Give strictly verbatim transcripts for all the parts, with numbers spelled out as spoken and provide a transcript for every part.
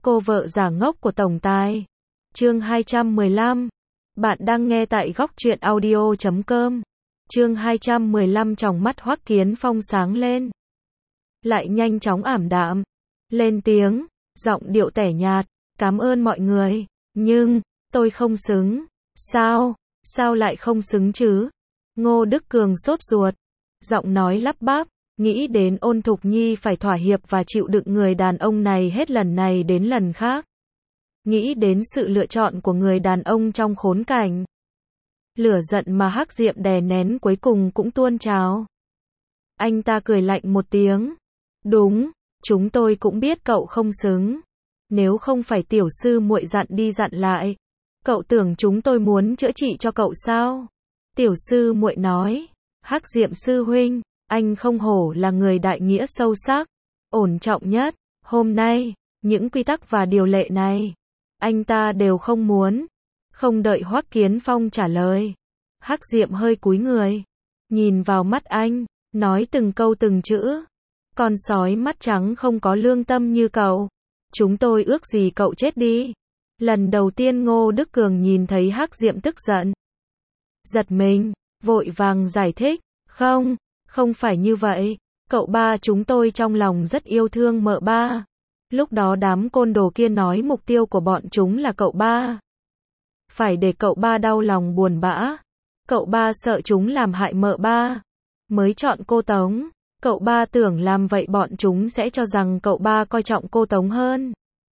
Cô vợ giả ngốc của tổng tài. Chương hai trăm mười lăm. Bạn đang nghe tại góc truyện audio chấm com. Chương hai trăm mười lăm. Tròng mắt Hoắc Kiến Phong sáng lên, lại nhanh chóng ảm đạm, lên tiếng, giọng điệu tẻ nhạt, "Cảm ơn mọi người, nhưng tôi không xứng." "Sao? Sao lại không xứng chứ?" Ngô Đức Cường sốt ruột, giọng nói lắp bắp, nghĩ đến Ôn Thục Nhi phải thỏa hiệp và chịu đựng người đàn ông này hết lần này đến lần khác. Nghĩ đến sự lựa chọn của người đàn ông trong khốn cảnh. Lửa giận mà Hắc Diệm đè nén cuối cùng cũng tuôn trào. Anh ta cười lạnh một tiếng. "Đúng, chúng tôi cũng biết cậu không xứng. Nếu không phải tiểu sư muội dặn đi dặn lại, cậu tưởng chúng tôi muốn chữa trị cho cậu sao?" Tiểu sư muội nói, "Hắc Diệm sư huynh, anh không hổ là người đại nghĩa sâu sắc, ổn trọng nhất. Hôm nay, những quy tắc và điều lệ này, anh ta đều không muốn." Không đợi Hoắc Kiến Phong trả lời, Hắc Diệm hơi cúi người, nhìn vào mắt anh, nói từng câu từng chữ. "Con sói mắt trắng không có lương tâm như cậu, chúng tôi ước gì cậu chết đi." Lần đầu tiên Ngô Đức Cường nhìn thấy Hắc Diệm tức giận, giật mình, vội vàng giải thích, "Không, không phải như vậy, cậu ba chúng tôi trong lòng rất yêu thương mợ ba. Lúc đó đám côn đồ kia nói mục tiêu của bọn chúng là cậu ba. Phải để cậu ba đau lòng buồn bã. Cậu ba sợ chúng làm hại mợ ba, mới chọn cô Tống. Cậu ba tưởng làm vậy bọn chúng sẽ cho rằng cậu ba coi trọng cô Tống hơn,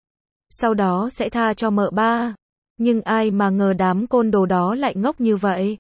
sau đó sẽ tha cho mợ ba. Nhưng ai mà ngờ đám côn đồ đó lại ngốc như vậy.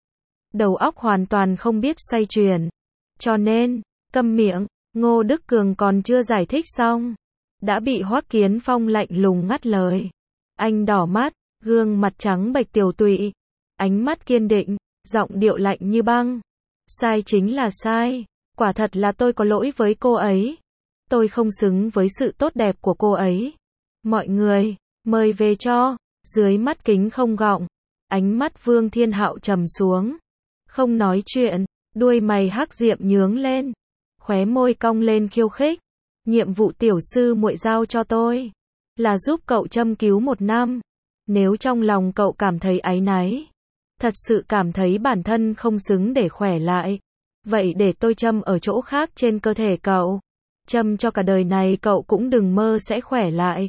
Đầu óc hoàn toàn không biết xoay chuyển. Cho nên, câm miệng." Ngô Đức Cường còn chưa giải thích xong, đã bị Hoắc Kiến Phong lạnh lùng ngắt lời. Anh đỏ mắt, gương mặt trắng bệch tiều tụy, ánh mắt kiên định, giọng điệu lạnh như băng. "Sai chính là sai, quả thật là tôi có lỗi với cô ấy. Tôi không xứng với sự tốt đẹp của cô ấy. Mọi người, mời về cho." Dưới mắt kính không gọng, ánh mắt Vương Thiên Hạo trầm xuống, không nói chuyện, đuôi mày Hắc Diệm nhướng lên, khóe môi cong lên khiêu khích. "Nhiệm vụ tiểu sư muội giao cho tôi là giúp cậu châm cứu một năm. Nếu trong lòng cậu cảm thấy áy náy, thật sự cảm thấy bản thân không xứng để khỏe lại, vậy để tôi châm ở chỗ khác trên cơ thể cậu. Châm cho cả đời này cậu cũng đừng mơ sẽ khỏe lại."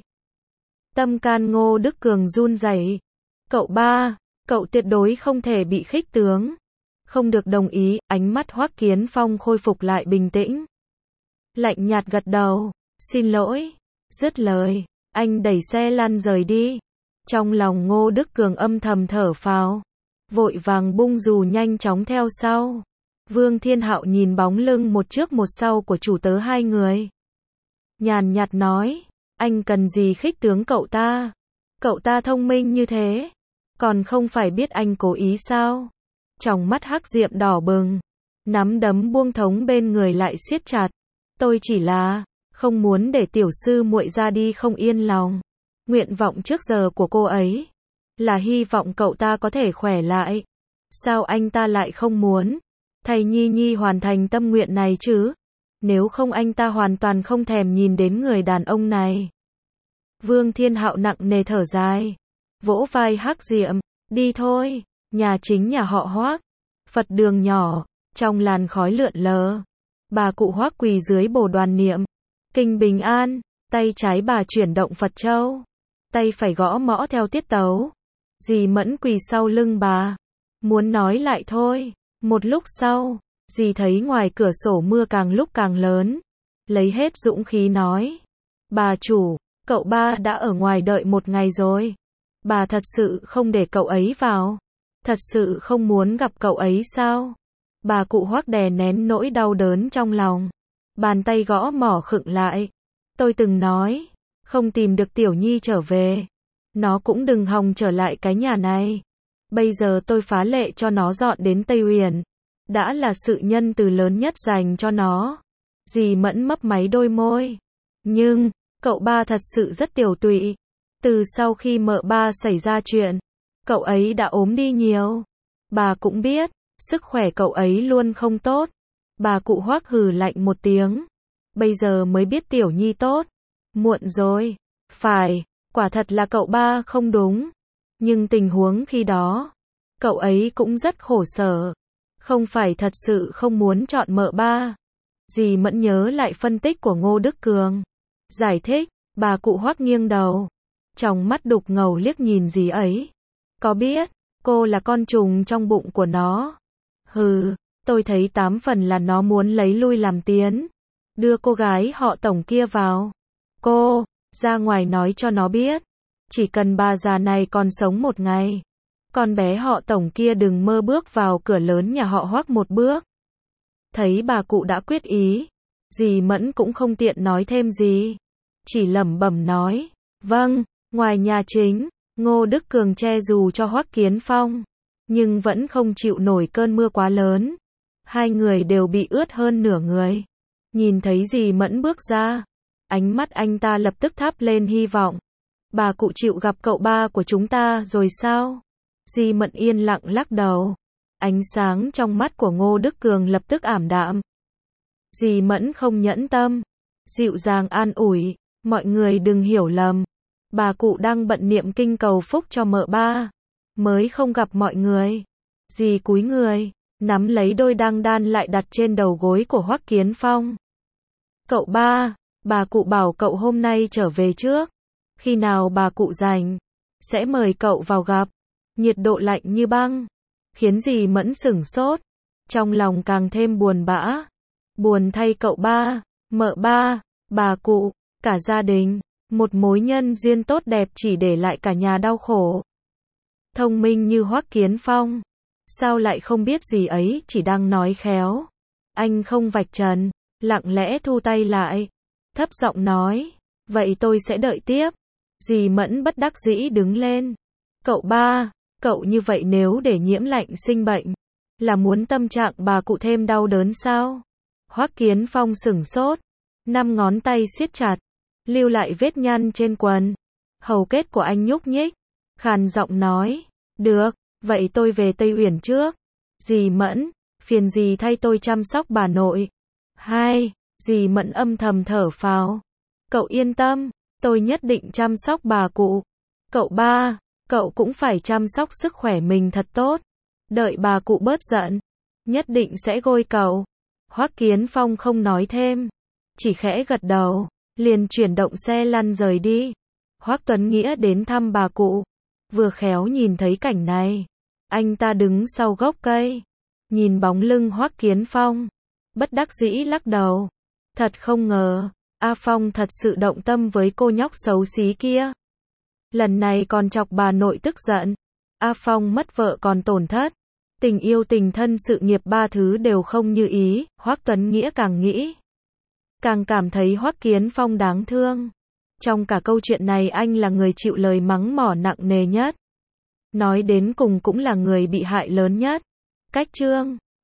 Tâm can Ngô Đức Cường run rẩy. "Cậu ba, cậu tuyệt đối không thể bị khích tướng. Không được đồng ý." Ánh mắt Hoắc Kiến Phong khôi phục lại bình tĩnh, lạnh nhạt gật đầu, "Xin lỗi." Dứt lời, anh đẩy xe lăn rời đi. Trong lòng Ngô Đức Cường âm thầm thở phào, vội vàng bung dù nhanh chóng theo sau. Vương Thiên Hạo nhìn bóng lưng một trước một sau của chủ tớ hai người, nhàn nhạt nói, "Anh cần gì khích tướng cậu ta? Cậu ta thông minh như thế, còn không phải biết anh cố ý sao?" Trong mắt Hắc Diệm đỏ bừng, nắm đấm buông thống bên người lại siết chặt. "Tôi chỉ là không muốn để tiểu sư muội ra đi không yên lòng. Nguyện vọng trước giờ của cô ấy là hy vọng cậu ta có thể khỏe lại. Sao anh ta lại không muốn thầy Nhi Nhi hoàn thành tâm nguyện này chứ? Nếu không anh ta hoàn toàn không thèm nhìn đến người đàn ông này." Vương Thiên Hạo nặng nề thở dài, vỗ vai Hắc Diệm, "Đi thôi." Nhà chính nhà họ Hoắc, Phật đường nhỏ, trong làn khói lượn lờ, bà cụ Hoắc quỳ dưới bồ đoàn niệm kinh bình an, tay trái bà chuyển động Phật châu, tay phải gõ mõ theo tiết tấu. Dì Mẫn quỳ sau lưng bà, muốn nói lại thôi. Một lúc sau, dì thấy ngoài cửa sổ mưa càng lúc càng lớn, lấy hết dũng khí nói, "Bà chủ, cậu ba đã ở ngoài đợi một ngày rồi. Bà thật sự không để cậu ấy vào? Thật sự không muốn gặp cậu ấy sao?" Bà cụ Hoắc đè nén nỗi đau đớn trong lòng, bàn tay gõ mỏ khựng lại. "Tôi từng nói, không tìm được Tiểu Nhi trở về, nó cũng đừng hòng trở lại cái nhà này. Bây giờ tôi phá lệ cho nó dọn đến Tây Uyển, đã là sự nhân từ lớn nhất dành cho nó." Dì Mẫn mấp máy đôi môi. "Nhưng, cậu ba thật sự rất tiểu tụy. Từ sau khi mợ ba xảy ra chuyện, cậu ấy đã ốm đi nhiều. Bà cũng biết, sức khỏe cậu ấy luôn không tốt." Bà cụ Hoắc hừ lạnh một tiếng. "Bây giờ mới biết Tiểu Nhi tốt. Muộn rồi." Phải, quả thật là cậu ba không đúng. Nhưng tình huống khi đó, cậu ấy cũng rất khổ sở. Không phải thật sự không muốn chọn mợ ba. Dì Mẫn nhớ lại phân tích của Ngô Đức Cường. Giải thích, bà cụ Hoắc nghiêng đầu. Trong mắt đục ngầu liếc nhìn dì ấy. Có biết, cô là con trùng trong bụng của nó. Hừ, tôi thấy tám phần là nó muốn lấy lui làm tiến. Đưa cô gái họ Tổng kia vào. Cô, ra ngoài nói cho nó biết. Chỉ cần bà già này còn sống một ngày. Con bé họ Tổng kia đừng mơ bước vào cửa lớn nhà họ Hoắc một bước. Thấy bà cụ đã quyết ý. Dì Mẫn cũng không tiện nói thêm gì. Chỉ lẩm bẩm nói. Vâng, ngoài nhà chính, Ngô Đức Cường che dù cho Hoắc Kiến Phong. Nhưng vẫn không chịu nổi cơn mưa quá lớn. Hai người đều bị ướt hơn nửa người. Nhìn thấy dì Mẫn bước ra. Ánh mắt anh ta lập tức thắp lên hy vọng. Bà cụ chịu gặp cậu ba của chúng ta rồi sao? Dì Mẫn yên lặng lắc đầu. Ánh sáng trong mắt của Ngô Đức Cường lập tức ảm đạm. Dì Mẫn không nhẫn tâm. Dịu dàng an ủi. Mọi người đừng hiểu lầm. Bà cụ đang bận niệm kinh cầu phúc cho mợ ba. Mới không gặp mọi người. Dì cúi người. Nắm lấy đôi đăng đan lại đặt trên đầu gối của Hoắc Kiến Phong. Cậu ba, bà cụ bảo cậu hôm nay trở về trước. Khi nào bà cụ rảnh, sẽ mời cậu vào gặp. Nhiệt độ lạnh như băng. Khiến dì Mẫn sửng sốt. Trong lòng càng thêm buồn bã. Buồn thay cậu ba, mợ ba, bà cụ, cả gia đình. Một mối nhân duyên tốt đẹp chỉ để lại cả nhà đau khổ. Thông minh như Hoắc Kiến Phong. Sao lại không biết gì ấy chỉ đang nói khéo. Anh không vạch trần. Lặng lẽ thu tay lại. Thấp giọng nói. Vậy tôi sẽ đợi tiếp. Dì Mẫn bất đắc dĩ đứng lên. Cậu ba, cậu như vậy nếu để nhiễm lạnh sinh bệnh. Là muốn tâm trạng bà cụ thêm đau đớn sao? Hoắc Kiến Phong sửng sốt. Năm ngón tay siết chặt. Lưu lại vết nhăn trên quần. Hầu kết của anh nhúc nhích. Khàn giọng nói. Được, vậy tôi về Tây Uyển trước. Dì Mẫn, phiền dì thay tôi chăm sóc bà nội. Hai, dì Mẫn âm thầm thở phào. Cậu yên tâm, tôi nhất định chăm sóc bà cụ. Cậu ba, cậu cũng phải chăm sóc sức khỏe mình thật tốt. Đợi bà cụ bớt giận, nhất định sẽ gôi cậu. Hoắc Kiến Phong không nói thêm, chỉ khẽ gật đầu, liền chuyển động xe lăn rời đi. Hoắc Tuấn Nghĩa đến thăm bà cụ, vừa khéo nhìn thấy cảnh này. Anh ta đứng sau gốc cây, nhìn bóng lưng Hoắc Kiến Phong, bất đắc dĩ lắc đầu. Thật không ngờ, A Phong thật sự động tâm với cô nhóc xấu xí kia. Lần này còn chọc bà nội tức giận. A Phong mất vợ còn tổn thất. Tình yêu tình thân sự nghiệp ba thứ đều không như ý. Hoắc Tuấn Nghĩa càng nghĩ, càng cảm thấy Hoắc Kiến Phong đáng thương. Trong cả câu chuyện này anh là người chịu lời mắng mỏ nặng nề nhất. Nói đến cùng cũng là người bị hại lớn nhất. Cách chương